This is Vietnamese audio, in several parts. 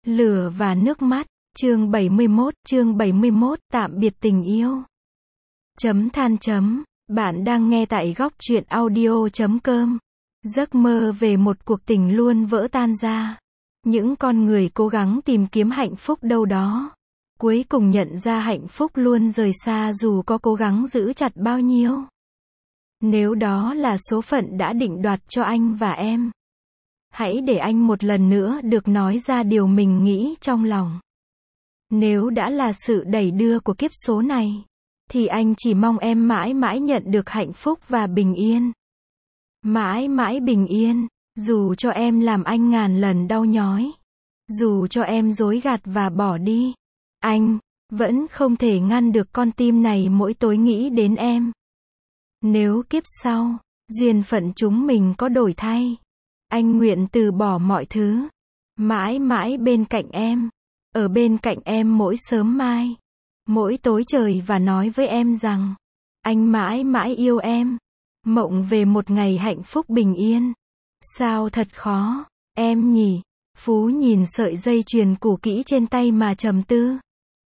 Lửa và nước mắt, chương 71, tạm biệt tình yêu. Bạn đang nghe tại góc truyện audio.com. Giấc mơ về một cuộc tình luôn vỡ tan ra. Những con người cố gắng tìm kiếm hạnh phúc đâu đó. Cuối cùng nhận ra hạnh phúc luôn rời xa dù có cố gắng giữ chặt bao nhiêu. Nếu đó là số phận đã định đoạt cho anh và em, hãy để anh một lần nữa được nói ra điều mình nghĩ trong lòng. Nếu đã là sự đẩy đưa của kiếp số này, thì anh chỉ mong em mãi mãi nhận được hạnh phúc và bình yên. Mãi mãi bình yên, dù cho em làm anh ngàn lần đau nhói. Dù cho em dối gạt và bỏ đi. Anh vẫn không thể ngăn được con tim này mỗi tối nghĩ đến em. Nếu kiếp sau, duyên phận chúng mình có đổi thay, anh nguyện từ bỏ mọi thứ, mãi mãi bên cạnh em, ở bên cạnh em mỗi sớm mai, mỗi tối trời và nói với em rằng, anh mãi mãi yêu em, mộng về một ngày hạnh phúc bình yên. Sao thật khó, em nhỉ? Phú nhìn sợi dây chuyền cũ kỹ trên tay mà trầm tư.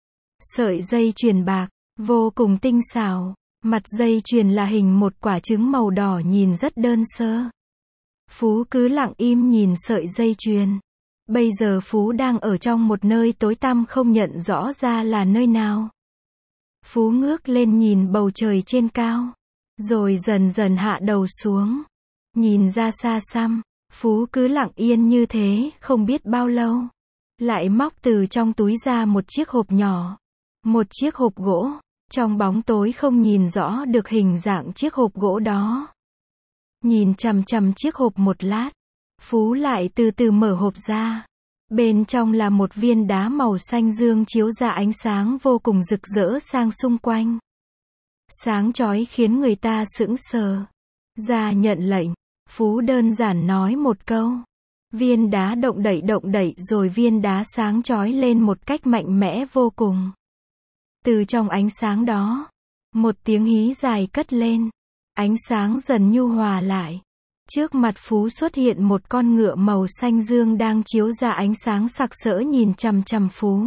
Sợi dây chuyền bạc, vô cùng tinh xảo, mặt dây chuyền là hình một quả trứng màu đỏ nhìn rất đơn sơ. Phú cứ lặng im nhìn sợi dây chuyền. Bây giờ Phú đang ở trong một nơi tối tăm không nhận rõ ra là nơi nào. Phú ngước lên nhìn bầu trời trên cao, rồi dần dần hạ đầu xuống, nhìn ra xa xăm. Phú cứ lặng yên như thế, không biết bao lâu. Lại móc từ trong túi ra một chiếc hộp nhỏ. Một chiếc hộp gỗ. Trong bóng tối không nhìn rõ được hình dạng chiếc hộp gỗ đó. Nhìn chằm chằm chiếc hộp một lát, Phú lại từ từ mở hộp ra. Bên trong là một viên đá màu xanh dương chiếu ra ánh sáng vô cùng rực rỡ sang xung quanh. Sáng chói khiến người ta sững sờ. Ra nhận lệnh, Phú đơn giản nói một câu. Viên đá động đậy rồi viên đá sáng chói lên một cách mạnh mẽ vô cùng. Từ trong ánh sáng đó, một tiếng hí dài cất lên. Ánh sáng dần nhu hòa lại. Trước mặt Phú xuất hiện một con ngựa màu xanh dương đang chiếu ra ánh sáng sặc sỡ nhìn chằm chằm Phú.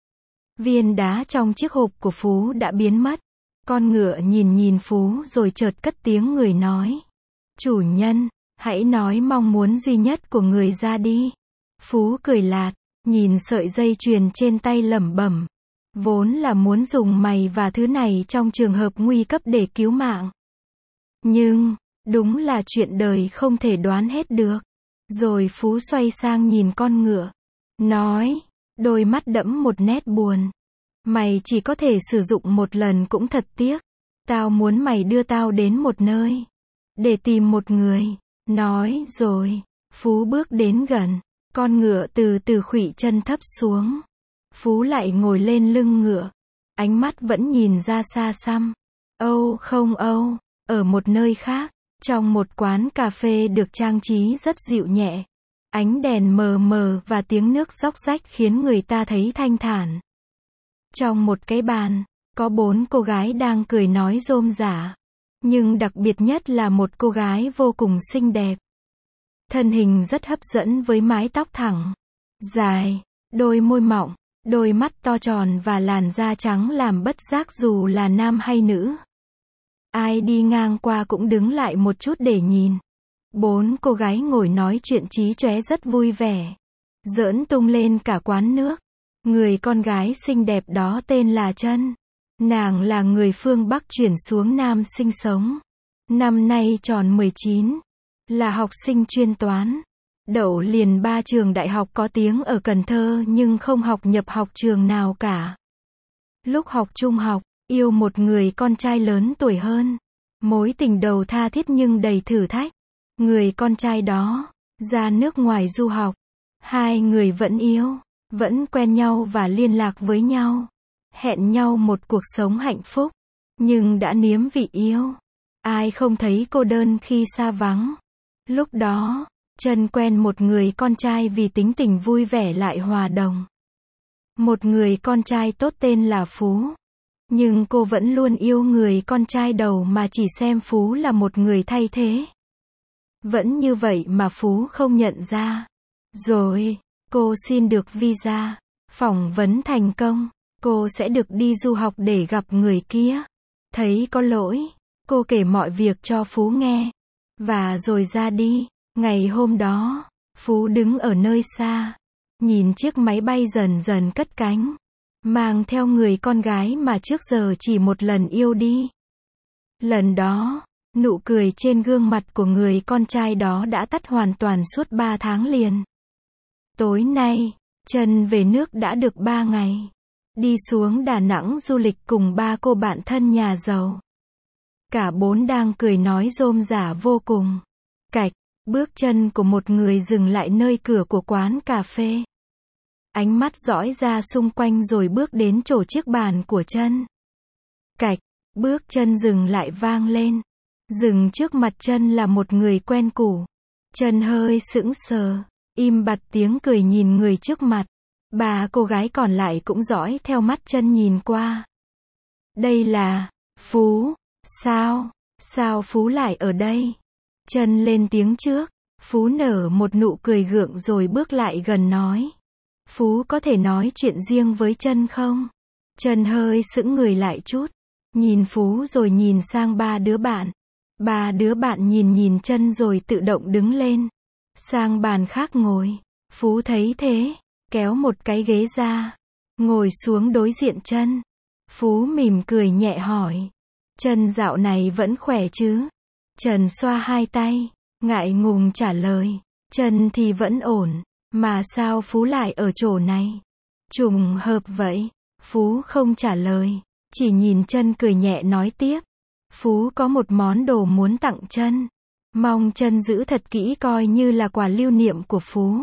Viên đá trong chiếc hộp của Phú đã biến mất. Con ngựa nhìn Phú rồi chợt cất tiếng người nói. Chủ nhân, hãy nói mong muốn duy nhất của người ra đi. Phú cười lạt, nhìn sợi dây chuyền trên tay lẩm bẩm. Vốn là muốn dùng mày và thứ này trong trường hợp nguy cấp để cứu mạng. Nhưng, đúng là chuyện đời không thể đoán hết được. Rồi Phú xoay sang nhìn con ngựa. Nói, đôi mắt đẫm một nét buồn. Mày chỉ có thể sử dụng một lần cũng thật tiếc. Tao muốn mày đưa tao đến một nơi. Để tìm một người. Nói rồi, Phú bước đến gần. Con ngựa từ từ khuỵu chân thấp xuống. Phú lại ngồi lên lưng ngựa. Ánh mắt vẫn nhìn ra xa xăm. Ở một nơi khác, trong một quán cà phê được trang trí rất dịu nhẹ. Ánh đèn mờ mờ và tiếng nước róc rách khiến người ta thấy thanh thản. Trong một cái bàn, có 4 cô gái đang cười nói rôm rả. Nhưng đặc biệt nhất là một cô gái vô cùng xinh đẹp. Thân hình rất hấp dẫn với mái tóc thẳng, dài, đôi môi mọng, đôi mắt to tròn và làn da trắng làm bất giác dù là nam hay nữ. Ai đi ngang qua cũng đứng lại một chút để nhìn. 4 cô gái ngồi nói chuyện chí chóe rất vui vẻ. Giỡn tung lên cả quán nước. Người con gái xinh đẹp đó tên là Trân. Nàng là người phương Bắc chuyển xuống Nam sinh sống. Năm nay tròn 19. Là học sinh chuyên toán. Đậu liền 3 trường đại học có tiếng ở Cần Thơ nhưng không học nhập học trường nào cả. Lúc học trung học, yêu một người con trai lớn tuổi hơn. Mối tình đầu tha thiết nhưng đầy thử thách. Người con trai đó ra nước ngoài du học. Hai người vẫn yêu, vẫn quen nhau và liên lạc với nhau. Hẹn nhau một cuộc sống hạnh phúc. Nhưng đã nếm vị yêu. Ai không thấy cô đơn khi xa vắng. Lúc đó, Trân quen một người con trai vì tính tình vui vẻ lại hòa đồng. Một người con trai tốt tên là Phú. Nhưng cô vẫn luôn yêu người con trai đầu mà chỉ xem Phú là một người thay thế. Vẫn như vậy mà Phú không nhận ra. Rồi, Cô xin được visa. Phỏng vấn thành công. Cô sẽ được đi du học để gặp người kia. Thấy có lỗi, cô kể mọi việc cho Phú nghe. Và rồi ra đi. Ngày hôm đó, Phú đứng ở nơi xa. Nhìn chiếc máy bay dần dần cất cánh. Mang theo người con gái mà trước giờ chỉ một lần yêu đi. Lần đó, nụ cười trên gương mặt của người con trai đó đã tắt hoàn toàn suốt 3 tháng liền. Tối nay, Trân về nước đã được 3 ngày. Đi xuống Đà Nẵng du lịch cùng 3 cô bạn thân nhà giàu. Cả 4 đang cười nói rôm rả vô cùng. Cạch, bước chân của một người dừng lại nơi cửa của quán cà phê. Ánh mắt dõi ra xung quanh rồi bước đến chỗ chiếc bàn của Trân. Cạch, bước chân dừng lại vang lên. Dừng trước mặt Trân là một người quen cũ. Trân hơi sững sờ, im bặt tiếng cười nhìn người trước mặt. 3 cô gái còn lại cũng dõi theo mắt Trân nhìn qua. Đây là Phú. Sao Phú lại ở đây? Trân lên tiếng trước. Phú nở một nụ cười gượng rồi bước lại gần nói. Phú có thể nói chuyện riêng với Trân không? Trân hơi sững người lại chút. Nhìn Phú rồi nhìn sang 3 đứa bạn. 3 đứa bạn nhìn Trân rồi tự động đứng lên. Sang bàn khác ngồi. Phú thấy thế, kéo một cái ghế ra. Ngồi xuống đối diện Trân. Phú mỉm cười nhẹ hỏi. Trân dạo này vẫn khỏe chứ? Trân xoa 2 tay, ngại ngùng trả lời. Trân thì vẫn ổn. Mà sao Phú lại ở chỗ này? Trùng hợp vậy. Phú không trả lời. Chỉ nhìn Trân cười nhẹ nói tiếp. Phú có một món đồ muốn tặng Trân. Mong Trân giữ thật kỹ coi như là quà lưu niệm của Phú.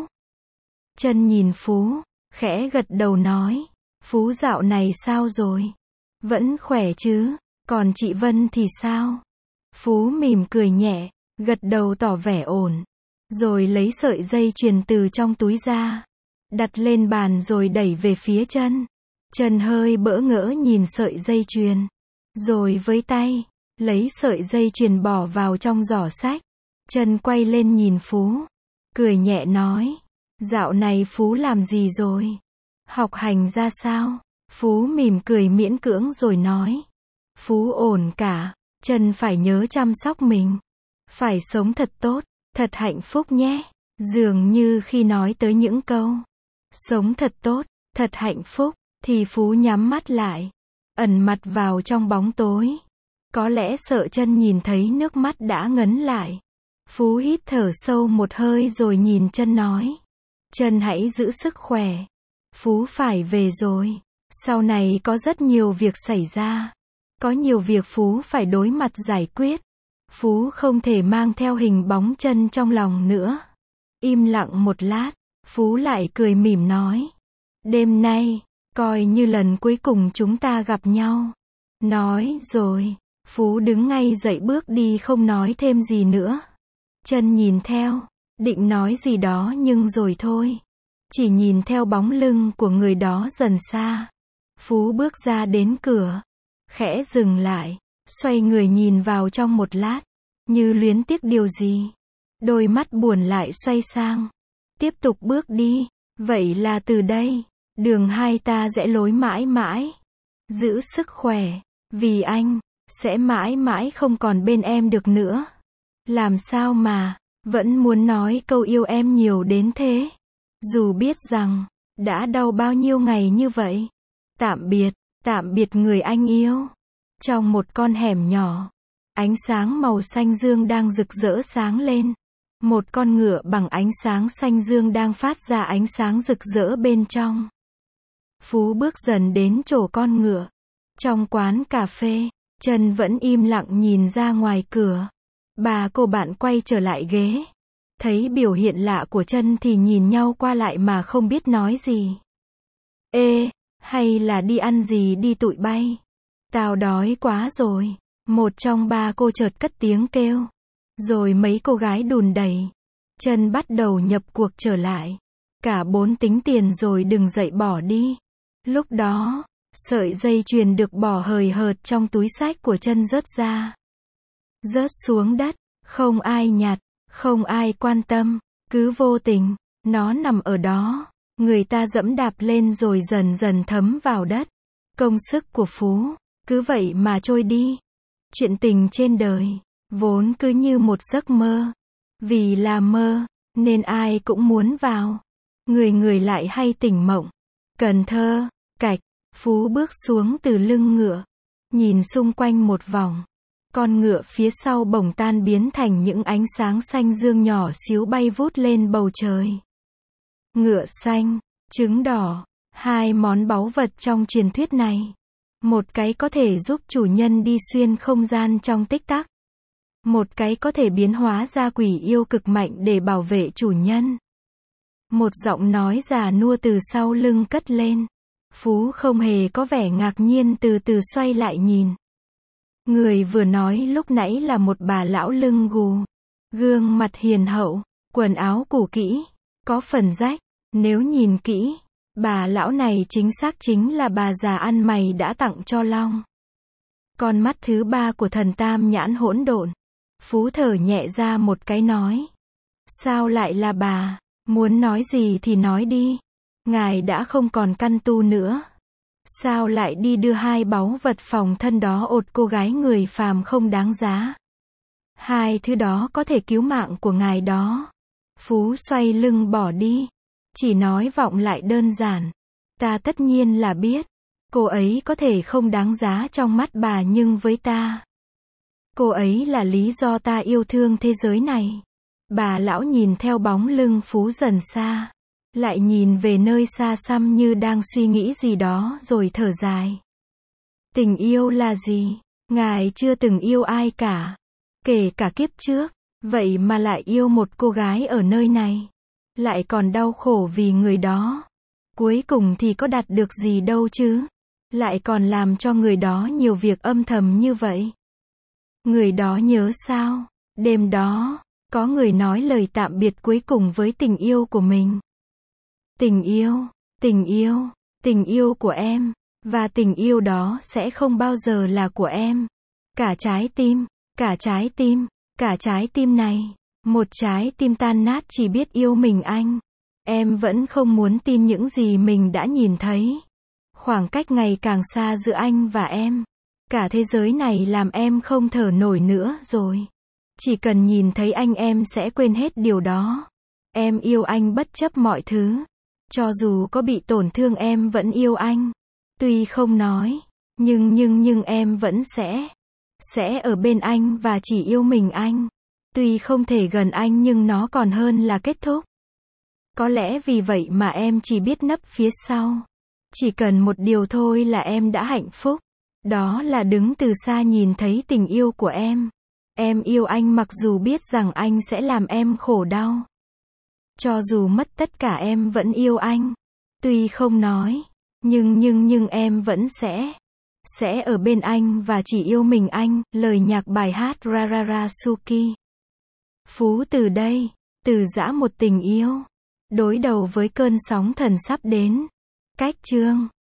Trân nhìn Phú, khẽ gật đầu nói. Phú dạo này sao rồi? Vẫn khỏe chứ? Còn chị Vân thì sao? Phú mỉm cười nhẹ, gật đầu tỏ vẻ ổn. Rồi lấy sợi dây chuyền từ trong túi ra. Đặt lên bàn rồi đẩy về phía Trân. Trân hơi bỡ ngỡ nhìn sợi dây chuyền. Rồi với tay, lấy sợi dây chuyền bỏ vào trong giỏ xách. Trân quay lên nhìn Phú. Cười nhẹ nói. Dạo này Phú làm gì rồi? Học hành ra sao? Phú mỉm cười miễn cưỡng rồi nói. Phú ổn cả. Trân phải nhớ chăm sóc mình. Phải sống thật tốt, thật hạnh phúc nhé. Dường như khi nói tới những câu sống thật tốt, thật hạnh phúc, thì Phú nhắm mắt lại, ẩn mặt vào trong bóng tối. Có lẽ sợ Trân nhìn thấy nước mắt đã ngấn lại. Phú hít thở sâu một hơi rồi nhìn Trân nói. Trân hãy giữ sức khỏe. Phú phải về rồi. Sau này có rất nhiều việc xảy ra. Có nhiều việc Phú phải đối mặt giải quyết. Phú không thể mang theo hình bóng Trân trong lòng nữa. Im lặng một lát, Phú lại cười mỉm nói. Đêm nay, coi như lần cuối cùng chúng ta gặp nhau. Nói rồi, Phú đứng ngay dậy bước đi không nói thêm gì nữa. Trân nhìn theo, định nói gì đó nhưng rồi thôi. Chỉ nhìn theo bóng lưng của người đó dần xa. Phú bước ra đến cửa, khẽ dừng lại, xoay người nhìn vào trong một lát, như luyến tiếc điều gì. Đôi mắt buồn lại xoay sang, tiếp tục bước đi. Vậy là từ đây, đường hai ta rẽ lối mãi mãi. Giữ sức khỏe, vì anh sẽ mãi mãi không còn bên em được nữa. Làm sao mà vẫn muốn nói câu yêu em nhiều đến thế. Dù biết rằng đã đau bao nhiêu ngày như vậy. Tạm biệt người anh yêu. Trong một con hẻm nhỏ, ánh sáng màu xanh dương đang rực rỡ sáng lên. Một con ngựa bằng ánh sáng xanh dương đang phát ra ánh sáng rực rỡ bên trong. Phú bước dần đến chỗ con ngựa. Trong quán cà phê, Trân vẫn im lặng nhìn ra ngoài cửa. 3 cô bạn quay trở lại ghế. Thấy biểu hiện lạ của Trân thì nhìn nhau qua lại mà không biết nói gì. Ê, hay là đi ăn gì đi tụi bay? Tao đói quá rồi. Một trong 3 cô chợt cất tiếng kêu. Rồi mấy cô gái đùn đẩy. Trân bắt đầu nhập cuộc trở lại. Cả 4 tính tiền rồi đừng dậy bỏ đi. Lúc đó, sợi dây chuyền được bỏ hời hợt trong túi xách của Trân rớt ra. Rớt xuống đất, không ai nhặt, không ai quan tâm, cứ vô tình, nó nằm ở đó. người ta dẫm đạp lên rồi dần dần thấm vào đất. Công sức của Phú, cứ vậy mà trôi đi. Chuyện tình trên đời, vốn cứ như một giấc mơ. Vì là mơ, nên ai cũng muốn vào. Người người lại hay tỉnh mộng. Cần Thơ, cạch, Phú bước xuống từ lưng ngựa. Nhìn xung quanh một vòng. Con ngựa phía sau bỗng tan biến thành những ánh sáng xanh dương nhỏ xíu bay vút lên bầu trời. Ngựa xanh, trứng đỏ, hai món báu vật trong truyền thuyết này. Một cái có thể giúp chủ nhân đi xuyên không gian trong tích tắc. Một cái có thể biến hóa ra quỷ yêu cực mạnh để bảo vệ chủ nhân. Một giọng nói già nua từ sau lưng cất lên. Phú không hề có vẻ ngạc nhiên từ từ xoay lại nhìn. Người vừa nói lúc nãy là một bà lão lưng gù. Gương mặt hiền hậu, quần áo cũ kỹ, có phần rách. Nếu nhìn kỹ, bà lão này chính xác chính là bà già ăn mày đã tặng cho Long. Con mắt thứ ba của thần tam nhãn hỗn độn. Phú thở nhẹ ra một cái nói. Sao lại là bà? Muốn nói gì thì nói đi. Ngài đã không còn căn tu nữa. Sao lại đi đưa hai báu vật phòng thân đó ột cô gái người phàm không đáng giá? Hai thứ đó có thể cứu mạng của ngài đó. Phú xoay lưng bỏ đi. Chỉ nói vọng lại đơn giản. Ta tất nhiên là biết. Cô ấy có thể không đáng giá trong mắt bà nhưng với ta. Cô ấy là lý do ta yêu thương thế giới này. Bà lão nhìn theo bóng lưng Phú dần xa. Lại nhìn về nơi xa xăm như đang suy nghĩ gì đó rồi thở dài. Tình yêu là gì? Ngài chưa từng yêu ai cả. Kể cả kiếp trước. Vậy mà lại yêu một cô gái ở nơi này. Lại còn đau khổ vì người đó. Cuối cùng thì có đạt được gì đâu chứ. Lại còn làm cho người đó nhiều việc âm thầm như vậy. Người đó nhớ sao? Đêm đó, có người nói lời tạm biệt cuối cùng với tình yêu của mình. Tình yêu, tình yêu, tình yêu của em. Và tình yêu đó sẽ không bao giờ là của em. Cả trái tim, cả trái tim, cả trái tim này. Một trái tim tan nát chỉ biết yêu mình anh. Em vẫn không muốn tin những gì mình đã nhìn thấy. Khoảng cách ngày càng xa giữa anh và em. Cả thế giới này làm em không thở nổi nữa rồi. Chỉ cần nhìn thấy anh em sẽ quên hết điều đó. Em yêu anh bất chấp mọi thứ. Cho dù có bị tổn thương em vẫn yêu anh. Tuy không nói, nhưng em vẫn sẽ ở bên anh và chỉ yêu mình anh. Tuy không thể gần anh nhưng nó còn hơn là kết thúc. Có lẽ vì vậy mà em chỉ biết nấp phía sau. Chỉ cần một điều thôi là em đã hạnh phúc. Đó là đứng từ xa nhìn thấy tình yêu của em. Em yêu anh mặc dù biết rằng anh sẽ làm em khổ đau. Cho dù mất tất cả em vẫn yêu anh. Tuy không nói, nhưng em vẫn sẽ ở bên anh và chỉ yêu mình anh. Lời nhạc bài hát Rararasuki. Phú từ đây, từ giã một tình yêu. Đối đầu với cơn sóng thần sắp đến. Cách chương